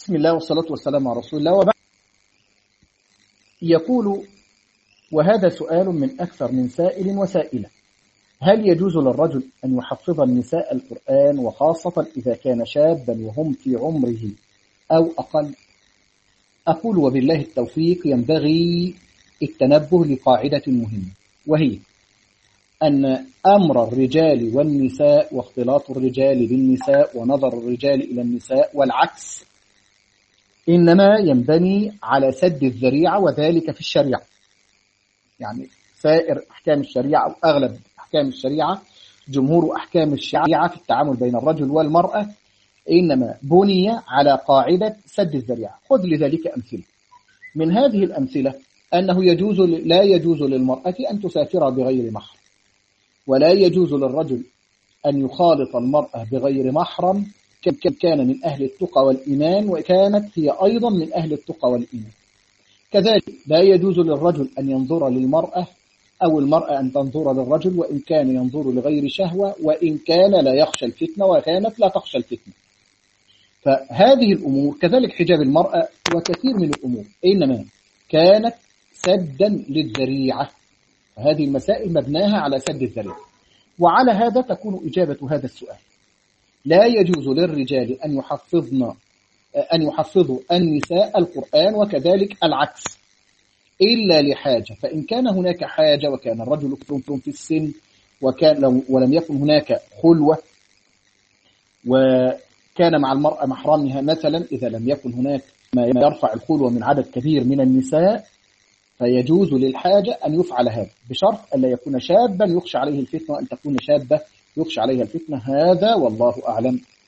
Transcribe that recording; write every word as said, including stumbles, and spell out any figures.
بسم الله والصلاة والسلام على رسول الله. وبعد يقول: وهذا سؤال من أكثر من سائل وسائلة: هل يجوز للرجل أن يحفظ النساء القرآن وخاصة إذا كان شابا وهم في عمره أو أقل؟ أقول وبالله التوفيق ينبغي التنبه لقاعدة مهمة، وهي أن أمر الرجال والنساء واختلاط الرجال بالنساء ونظر الرجال إلى النساء والعكس إنما ينبني على سد الذريعة، وذلك في الشريعة. يعني سائر أحكام الشريعة أو أغلب أحكام الشريعة، جمهور أحكام الشريعة في التعامل بين الرجل والمرأة إنما بني على قاعدة سد الذريعة. خذ لذلك أمثلة. من هذه الأمثلة أنه يجوز لا يجوز للمرأة أن تسافر بغير محرم، ولا يجوز للرجل أن يخالط المرأة بغير محرم كم كان من أهل التقى والإيمان وكانت هي أيضا من أهل التقى والإيمان. كذلك لا يجوز للرجل أن ينظر للمرأة أو المرأة أن تنظر للرجل وإن كان ينظر لغير شهوة، وإن كان لا يخشى الفتنة وكانت لا تخشى الفتنة. فهذه الأمور كذلك حجاب المرأة وكثير من الأمور إنما كانت سدا للذريعة. هذه المسائل مبناها على سد الذريعة. وعلى هذا تكون إجابة هذا السؤال: لا يجوز للرجال أن يحفظن أن يحفظوا النساء القرآن، وكذلك العكس إلا لحاجة. فإن كان هناك حاجة وكان الرجل كبير في السن وكان ولم يكن هناك خلوة وكان مع المرأة محرمها مثلا، إذا لم يكن هناك ما يرفع الخلوة من عدد كبير من النساء فيجوز للحاجة أن يفعل هذا، بشرط ألا يكون شابا يخشى عليه الفتنة وأن تكون شابة يخشى عليها الفتنة. هذا والله أعلم.